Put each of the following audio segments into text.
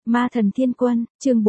Ma thần thiên quân, chương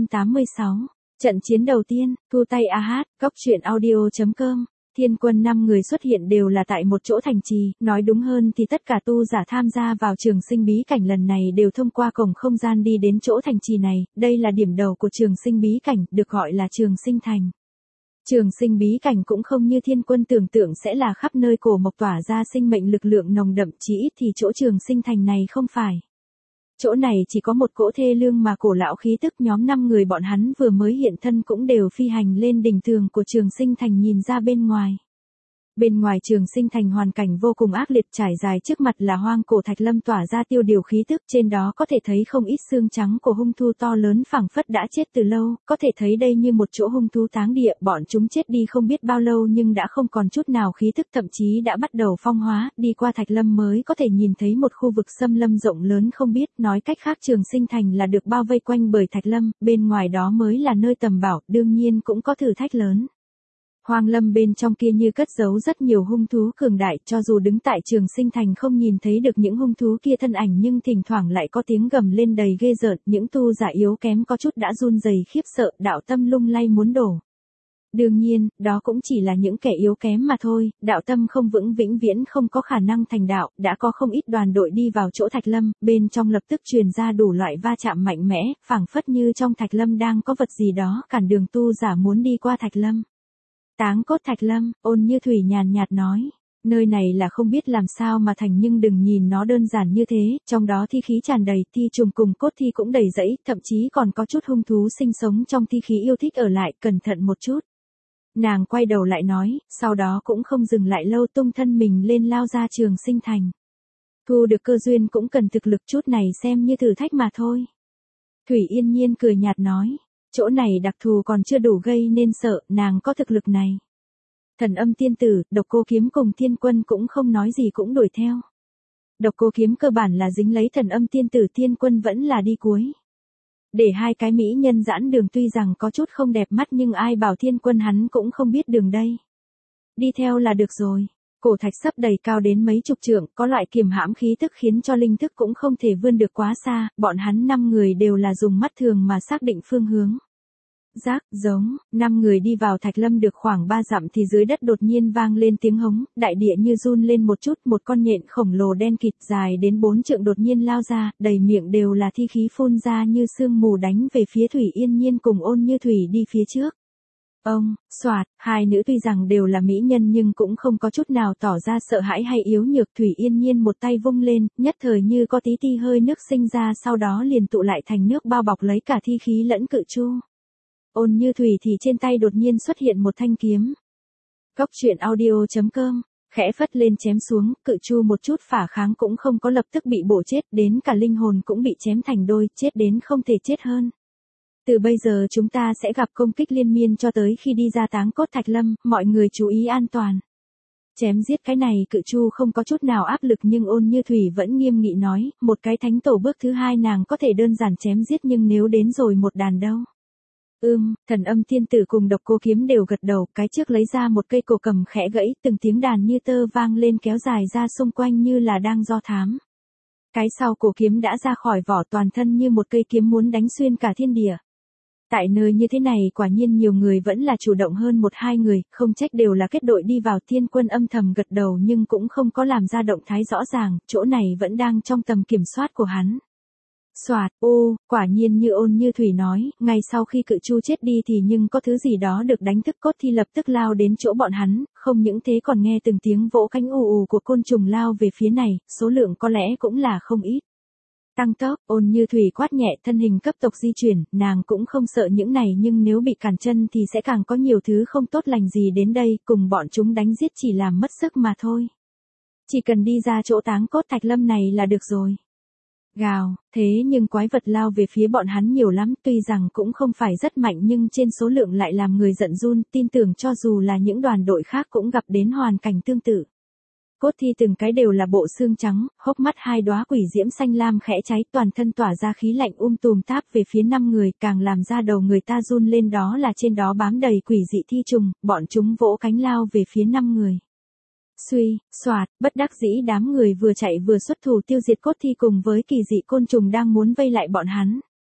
486. Trận chiến đầu tiên, thu tay AH, góc truyện audio.com. Thiên quân 5 người xuất hiện đều là tại một chỗ thành trì, nói đúng hơn thì tất cả tu giả tham gia vào trường sinh bí cảnh lần này đều thông qua cổng không gian đi đến chỗ thành trì này, đây là điểm đầu của trường sinh bí cảnh, được gọi là trường sinh thành. Trường sinh bí cảnh cũng không như thiên quân tưởng tượng sẽ là khắp nơi cổ mộc tỏa ra sinh mệnh lực lượng nồng đậm, chỉ ít thì chỗ trường sinh thành này không phải. Chỗ này chỉ có một cỗ thê lương mà cổ lão khí tức, nhóm 5 người bọn hắn vừa mới hiện thân cũng đều phi hành lên đỉnh tường của trường sinh thành nhìn ra bên ngoài. Bên ngoài trường sinh thành hoàn cảnh vô cùng ác liệt, trải dài trước mặt là hoang cổ thạch lâm tỏa ra tiêu điều khí tức, trên đó có thể thấy không ít xương trắng của hung thú to lớn phảng phất đã chết từ lâu, có thể thấy đây như một chỗ hung thú táng địa, bọn chúng chết đi không biết bao lâu nhưng đã không còn chút nào khí tức, thậm chí đã bắt đầu phong hóa, đi qua thạch lâm mới có thể nhìn thấy một khu vực xâm lâm rộng lớn không biết, nói cách khác trường sinh thành là được bao vây quanh bởi thạch lâm, bên ngoài đó mới là nơi tầm bảo, đương nhiên cũng có thử thách lớn. Hoang lâm bên trong kia như cất giấu rất nhiều hung thú cường đại, cho dù đứng tại trường sinh thành không nhìn thấy được những hung thú kia thân ảnh nhưng thỉnh thoảng lại có tiếng gầm lên đầy ghê rợn, những tu giả yếu kém có chút đã run rẩy khiếp sợ, đạo tâm lung lay muốn đổ. Đương nhiên, đó cũng chỉ là những kẻ yếu kém mà thôi, đạo tâm không vững vĩnh viễn không có khả năng thành đạo, đã có không ít đoàn đội đi vào chỗ thạch lâm, bên trong lập tức truyền ra đủ loại va chạm mạnh mẽ, phảng phất như trong thạch lâm đang có vật gì đó cản đường tu giả muốn đi qua thạch lâm. Táng cốt thạch lâm, Ôn Như Thủy nhàn nhạt nói, nơi này là không biết làm sao mà thành nhưng đừng nhìn nó đơn giản như thế, trong đó thi khí tràn đầy, thi trùng cùng cốt thi cũng đầy rẫy, thậm chí còn có chút hung thú sinh sống trong thi khí yêu thích ở lại, cẩn thận một chút. Nàng quay đầu lại nói, sau đó cũng không dừng lại lâu, tung thân mình lên lao ra trường sinh thành. Thu được cơ duyên cũng cần thực lực, chút này xem như thử thách mà thôi. Thủy Yên Nhiên cười nhạt nói. Chỗ này đặc thù còn chưa đủ gây nên sợ, nàng có thực lực này. Thần âm tiên tử, Độc Cô Kiếm cùng Thiên Quân cũng không nói gì cũng đuổi theo. Độc Cô Kiếm cơ bản là dính lấy thần âm tiên tử, Thiên Quân vẫn là đi cuối. Để hai cái mỹ nhân giãn đường tuy rằng có chút không đẹp mắt nhưng ai bảo Thiên Quân hắn cũng không biết đường đây. Đi theo là được rồi. Cổ thạch sấp đầy cao đến mấy chục trượng, có loại kiềm hãm khí tức khiến cho linh thức cũng không thể vươn được quá xa, bọn hắn 5 người đều là dùng mắt thường mà xác định phương hướng. Giác, giống, 5 người đi vào thạch lâm được khoảng 3 dặm thì dưới đất đột nhiên vang lên tiếng hống, đại địa như run lên một chút, một con nhện khổng lồ đen kịt dài đến 4 trượng đột nhiên lao ra, đầy miệng đều là thi khí phun ra như sương mù đánh về phía Thủy Yên Nhiên cùng Ôn Như Thủy đi phía trước. Ông, soạt, hai nữ tuy rằng đều là mỹ nhân nhưng cũng không có chút nào tỏ ra sợ hãi hay yếu nhược. Thủy Yên Nhiên một tay vung lên, nhất thời như có tí ti hơi nước sinh ra, sau đó liền tụ lại thành nước bao bọc lấy cả thi khí lẫn cự chu. Ôn Như Thủy thì trên tay đột nhiên xuất hiện một thanh kiếm. Góc truyện audio.com, khẽ phất lên chém xuống, cự chu một chút phả kháng cũng không có, lập tức bị bổ chết, đến cả linh hồn cũng bị chém thành đôi, chết đến không thể chết hơn. Từ bây giờ chúng ta sẽ gặp công kích liên miên cho tới khi đi ra táng cốt thạch lâm, mọi người chú ý an toàn. Chém giết cái này cự chu không có chút nào áp lực nhưng Ôn Như Thủy vẫn nghiêm nghị nói, một cái thánh tổ bước thứ 2 nàng có thể đơn giản chém giết nhưng nếu đến rồi một đàn đâu. Thần âm tiên tử cùng Độc Cô Kiếm đều gật đầu, cái trước lấy ra một cây cổ cầm khẽ gãy, từng tiếng đàn như tơ vang lên kéo dài ra xung quanh như là đang do thám. Cái sau cổ kiếm đã ra khỏi vỏ, toàn thân như một cây kiếm muốn đánh xuyên cả thiên địa. Tại nơi như thế này quả nhiên nhiều người vẫn là chủ động hơn 1-2 người, không trách đều là kết đội đi vào. Thiên Quân âm thầm gật đầu nhưng cũng không có làm ra động thái rõ ràng, chỗ này vẫn đang trong tầm kiểm soát của hắn. Soạt, quả nhiên như Ôn Như Thủy nói, ngay sau khi cự chu chết đi thì nhưng có thứ gì đó được đánh thức, cốt thi lập tức lao đến chỗ bọn hắn, không những thế còn nghe từng tiếng vỗ cánh ù ù của côn trùng lao về phía này, số lượng có lẽ cũng là không ít. Tăng tốc, Ôn Như Thủy quát nhẹ, thân hình cấp tốc di chuyển, nàng cũng không sợ những này nhưng nếu bị cản chân thì sẽ càng có nhiều thứ không tốt lành gì đến đây, cùng bọn chúng đánh giết chỉ làm mất sức mà thôi. Chỉ cần đi ra chỗ táng cốt thạch lâm này là được rồi. Gào, thế nhưng quái vật lao về phía bọn hắn nhiều lắm, tuy rằng cũng không phải rất mạnh nhưng trên số lượng lại làm người giận run, tin tưởng cho dù là những đoàn đội khác cũng gặp đến hoàn cảnh tương tự. Cốt thi từng cái đều là bộ xương trắng, hốc mắt 2 đóa quỷ diễm xanh lam khẽ cháy, toàn thân tỏa ra khí lạnh tùm táp về phía 5 người, càng làm ra đầu người ta run lên đó là trên đó bám đầy quỷ dị thi trùng, bọn chúng vỗ cánh lao về phía 5 người. Suy, soạt, bất đắc dĩ đám người vừa chạy vừa xuất thủ tiêu diệt cốt thi cùng với kỳ dị côn trùng đang muốn vây lại bọn hắn.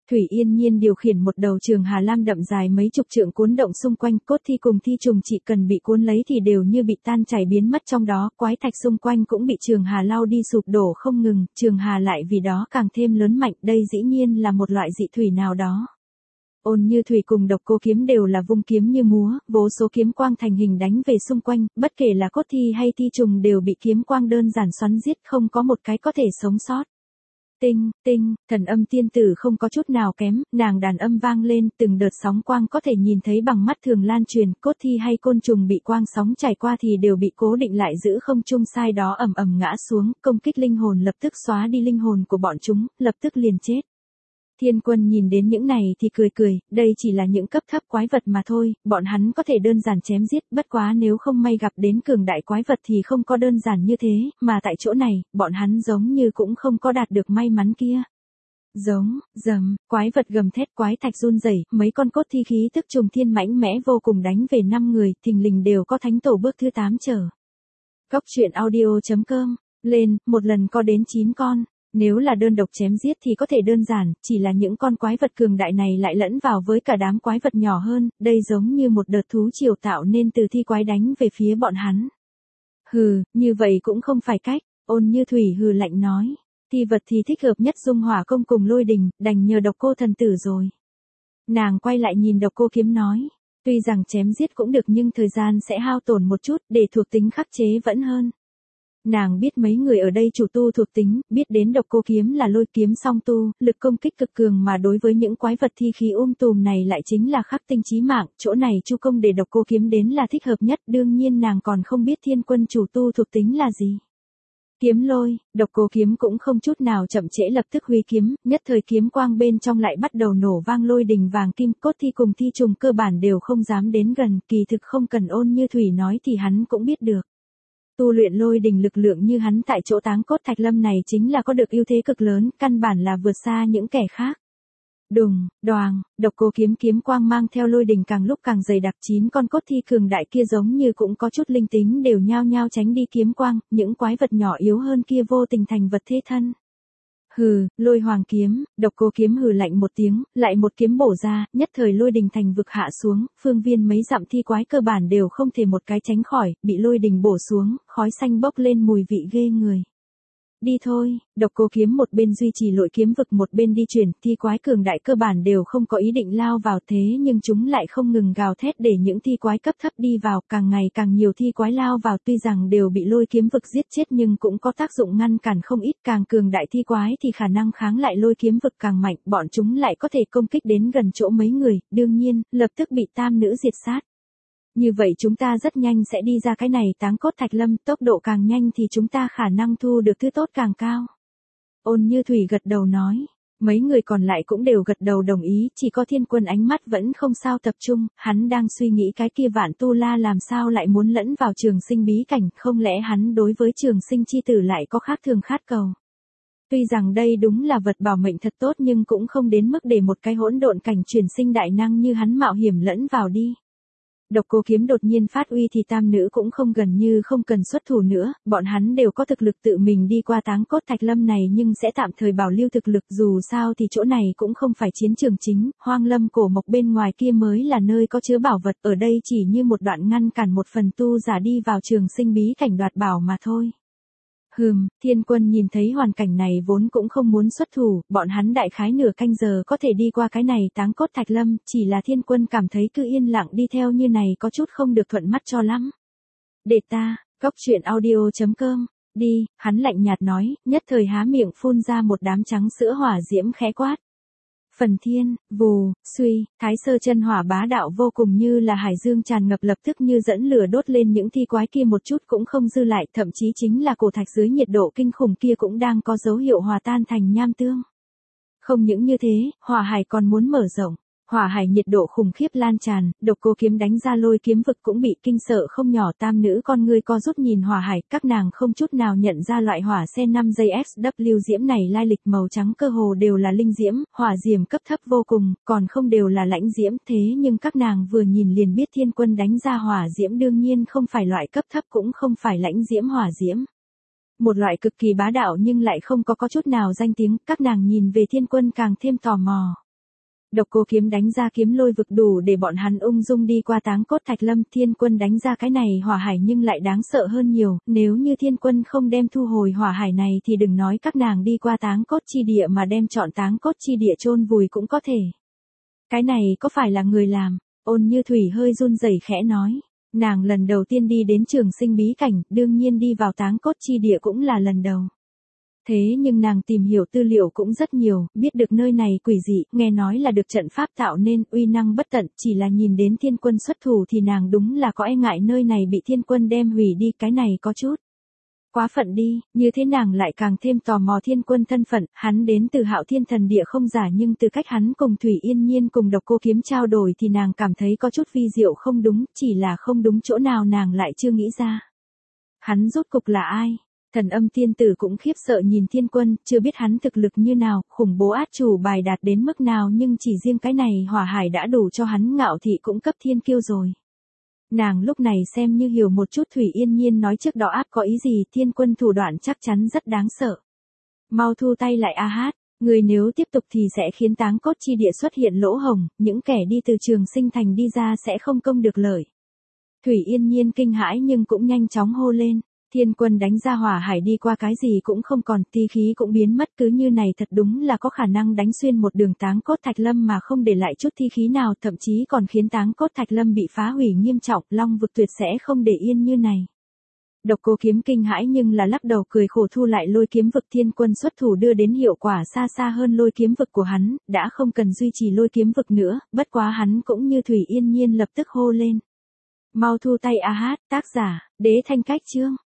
Thủy Yên Nhiên điều khiển một đầu trường hà lam đậm dài mấy chục trượng cuốn động xung quanh, cốt thi cùng thi trùng chỉ cần bị cuốn lấy thì đều như bị tan chảy biến mất trong đó, quái thạch xung quanh cũng bị trường hà lao đi sụp đổ không ngừng, trường hà lại vì đó càng thêm lớn mạnh, đây dĩ nhiên là một loại dị thủy nào đó. Ôn Như Thủy cùng Độc Cô Kiếm đều là vung kiếm như múa, vô số kiếm quang thành hình đánh về xung quanh, bất kể là cốt thi hay thi trùng đều bị kiếm quang đơn giản xoắn giết, không có một cái có thể sống sót. Tinh, tinh, thần âm tiên tử không có chút nào kém, nàng đàn âm vang lên, từng đợt sóng quang có thể nhìn thấy bằng mắt thường lan truyền, cốt thi hay côn trùng bị quang sóng trải qua thì đều bị cố định lại giữ không trung, sai đó ầm ầm ngã xuống, công kích linh hồn lập tức xóa đi linh hồn của bọn chúng, lập tức liền chết. Thiên Quân nhìn đến những này thì cười cười, đây chỉ là những cấp thấp quái vật mà thôi, bọn hắn có thể đơn giản chém giết, bất quá nếu không may gặp đến cường đại quái vật thì không có đơn giản như thế, mà tại chỗ này, bọn hắn giống như cũng không có đạt được may mắn kia. Giống, rầm, quái vật gầm thét, quái thạch run rẩy, mấy con cốt thi khí tức trùng thiên mãnh mẽ vô cùng đánh về 5 người, thình lình đều có thánh tổ bước thứ 8 chờ. Cóc truyện audio.com, lên, một lần có đến 9 con. Nếu là đơn độc chém giết thì có thể đơn giản, chỉ là những con quái vật cường đại này lại lẫn vào với cả đám quái vật nhỏ hơn, đây giống như một đợt thú triều tạo nên từ thi quái đánh về phía bọn hắn. Hừ, như vậy cũng không phải cách, Ôn Như Thủy hừ lạnh nói, thi vật thì thích hợp nhất Dung Hỏa Công cùng Lôi Đình, đành nhờ Độc Cô thần tử rồi. Nàng quay lại nhìn Độc Cô Kiếm nói, tuy rằng chém giết cũng được nhưng thời gian sẽ hao tổn một chút, để thuộc tính khắc chế vẫn hơn. Nàng biết mấy người ở đây chủ tu thuộc tính, biết đến Độc Cô Kiếm là lôi kiếm song tu, lực công kích cực cường mà đối với những quái vật thi khí tùm này lại chính là khắc tinh chí mạng, chỗ này Chu Công để Độc Cô Kiếm đến là thích hợp nhất, đương nhiên nàng còn không biết Thiên Quân chủ tu thuộc tính là gì. Kiếm lôi, Độc Cô Kiếm cũng không chút nào chậm trễ lập tức huy kiếm, nhất thời kiếm quang bên trong lại bắt đầu nổ vang lôi đình vàng kim, cốt thi cùng thi trùng cơ bản đều không dám đến gần, kỳ thực không cần Ôn Như Thủy nói thì hắn cũng biết được. Tu luyện lôi đình lực lượng như hắn tại chỗ Táng Cốt Thạch Lâm này chính là có được ưu thế cực lớn, căn bản là vượt xa những kẻ khác. Đùng, đoàng, Độc Cô Kiếm kiếm quang mang theo lôi đình càng lúc càng dày đặc, 9 con cốt thi cường đại kia giống như cũng có chút linh tính đều nhao nhao tránh đi kiếm quang, những quái vật nhỏ yếu hơn kia vô tình thành vật thế thân. Hừ, Lôi Hoàng Kiếm, Độc Cô Kiếm hừ lạnh một tiếng, lại một kiếm bổ ra, nhất thời lôi đình thành vực hạ xuống, phương viên mấy dặm thi quái cơ bản đều không thể một cái tránh khỏi, bị lôi đình bổ xuống, khói xanh bốc lên mùi vị ghê người. Đi thôi, Độc Cô Kiếm một bên duy trì lội kiếm vực một bên đi chuyển, thi quái cường đại cơ bản đều không có ý định lao vào thế nhưng chúng lại không ngừng gào thét để những thi quái cấp thấp đi vào, càng ngày càng nhiều thi quái lao vào tuy rằng đều bị lôi kiếm vực giết chết nhưng cũng có tác dụng ngăn cản không ít, càng cường đại thi quái thì khả năng kháng lại lôi kiếm vực càng mạnh, bọn chúng lại có thể công kích đến gần chỗ mấy người, đương nhiên, lập tức bị tam nữ diệt sát. Như vậy chúng ta rất nhanh sẽ đi ra cái này Táng Cốt Thạch Lâm, tốc độ càng nhanh thì chúng ta khả năng thu được thứ tốt càng cao. Ôn Như Thủy gật đầu nói, mấy người còn lại cũng đều gật đầu đồng ý, chỉ có Thiên Quân ánh mắt vẫn không sao tập trung, hắn đang suy nghĩ cái kia Vạn Tu La làm sao lại muốn lẫn vào trường sinh bí cảnh, không lẽ hắn đối với trường sinh chi tử lại có khác thường khát cầu. Tuy rằng đây đúng là vật bảo mệnh thật tốt nhưng cũng không đến mức để một cái hỗn độn cảnh truyền sinh đại năng như hắn mạo hiểm lẫn vào đi. Độc Cô Kiếm đột nhiên phát uy thì tam nữ cũng không gần như không cần xuất thủ nữa, bọn hắn đều có thực lực tự mình đi qua Táng Cốt Thạch Lâm này nhưng sẽ tạm thời bảo lưu thực lực, dù sao thì chỗ này cũng không phải chiến trường chính, Hoang Lâm cổ mộc bên ngoài kia mới là nơi có chứa bảo vật, ở đây chỉ như một đoạn ngăn cản một phần tu giả đi vào trường sinh bí cảnh đoạt bảo mà thôi. Thiên Quân nhìn thấy hoàn cảnh này vốn cũng không muốn xuất thủ, bọn hắn đại khái nửa canh giờ có thể đi qua cái này Táng Cốt Thạch Lâm, chỉ là Thiên Quân cảm thấy cứ yên lặng đi theo như này có chút không được thuận mắt cho lắm. Để ta, Cóc truyện audio.com, đi, hắn lạnh nhạt nói, nhất thời há miệng phun ra một đám trắng sữa hỏa diễm khẽ quát. Phần thiên, vù, suy, Thái Sơ chân hỏa bá đạo vô cùng như là hải dương tràn ngập lập tức như dẫn lửa đốt lên những thi quái kia một chút cũng không dư lại, thậm chí chính là cổ thạch dưới nhiệt độ kinh khủng kia cũng đang có dấu hiệu hòa tan thành nham tương. Không những như thế, hỏa hải còn muốn mở rộng. Hỏa hải nhiệt độ khủng khiếp lan tràn, Độc Cô Kiếm đánh ra lôi kiếm vực cũng bị kinh sợ không nhỏ, tam nữ con ngươi co rút nhìn hỏa hải, các nàng không chút nào nhận ra loại hỏa xe 5 giây SW diễm này lai lịch, màu trắng cơ hồ đều là linh diễm, hỏa diễm cấp thấp vô cùng, còn không đều là lãnh diễm, thế nhưng các nàng vừa nhìn liền biết Thiên Quân đánh ra hỏa diễm đương nhiên không phải loại cấp thấp cũng không phải lãnh diễm hỏa diễm. Một loại cực kỳ bá đạo nhưng lại không có chút nào danh tiếng, các nàng nhìn về Thiên Quân càng thêm tò mò. Độc Cô Kiếm đánh ra kiếm lôi vực đủ để bọn hắn ung dung đi qua Táng Cốt Thạch Lâm, Thiên Quân đánh ra cái này hỏa hải nhưng lại đáng sợ hơn nhiều, nếu như Thiên Quân không đem thu hồi hỏa hải này thì đừng nói các nàng đi qua Táng Cốt chi địa mà đem chọn Táng Cốt chi địa chôn vùi cũng có thể. Cái này có phải là người làm? Ôn Như Thủy hơi run rẩy khẽ nói. Nàng lần đầu tiên đi đến Trường Sinh bí cảnh, đương nhiên đi vào Táng Cốt chi địa cũng là lần đầu. Thế nhưng nàng tìm hiểu tư liệu cũng rất nhiều, biết được nơi này quỷ dị, nghe nói là được trận pháp tạo nên, uy năng bất tận, chỉ là nhìn đến Thiên Quân xuất thủ thì nàng đúng là có e ngại nơi này bị Thiên Quân đem hủy đi, cái này có chút quá phận đi, như thế nàng lại càng thêm tò mò Thiên Quân thân phận, hắn đến từ Hạo Thiên Thần Địa không giả nhưng từ cách hắn cùng Thủy Yên Nhiên cùng Độc Cô Kiếm trao đổi thì nàng cảm thấy có chút vi diệu không đúng, chỉ là không đúng chỗ nào nàng lại chưa nghĩ ra. Hắn rốt cục là ai? Thần Âm tiên tử cũng khiếp sợ nhìn Thiên Quân, chưa biết hắn thực lực như nào, khủng bố át chủ bài đạt đến mức nào nhưng chỉ riêng cái này hỏa hải đã đủ cho hắn ngạo thị cũng cấp thiên kiêu rồi. Nàng lúc này xem như hiểu một chút Thủy Yên Nhiên nói trước đó áp có ý gì, Thiên Quân thủ đoạn chắc chắn rất đáng sợ. Mau thu tay lại a hát, người nếu tiếp tục thì sẽ khiến Táng Cốt chi địa xuất hiện lỗ hổng, những kẻ đi từ Trường Sinh thành đi ra sẽ không công được lợi. Thủy Yên Nhiên kinh hãi nhưng cũng nhanh chóng hô lên. Thiên Quân đánh ra hỏa hải đi qua cái gì cũng không còn, ti khí cũng biến mất, cứ như này thật đúng là có khả năng đánh xuyên một đường Táng Cốt Thạch Lâm mà không để lại chút thi khí nào, thậm chí còn khiến Táng Cốt Thạch Lâm bị phá hủy nghiêm trọng, Long vực tuyệt sẽ không để yên như này. Độc Cô Kiếm kinh hãi nhưng là lắc đầu cười khổ thu lại lôi kiếm vực, Thiên Quân xuất thủ đưa đến hiệu quả xa xa hơn lôi kiếm vực của hắn, đã không cần duy trì lôi kiếm vực nữa, bất quá hắn cũng như Thủy Yên Nhiên lập tức hô lên. Mau thu tay a hát, tác giả, Đế Thanh Cách Chương.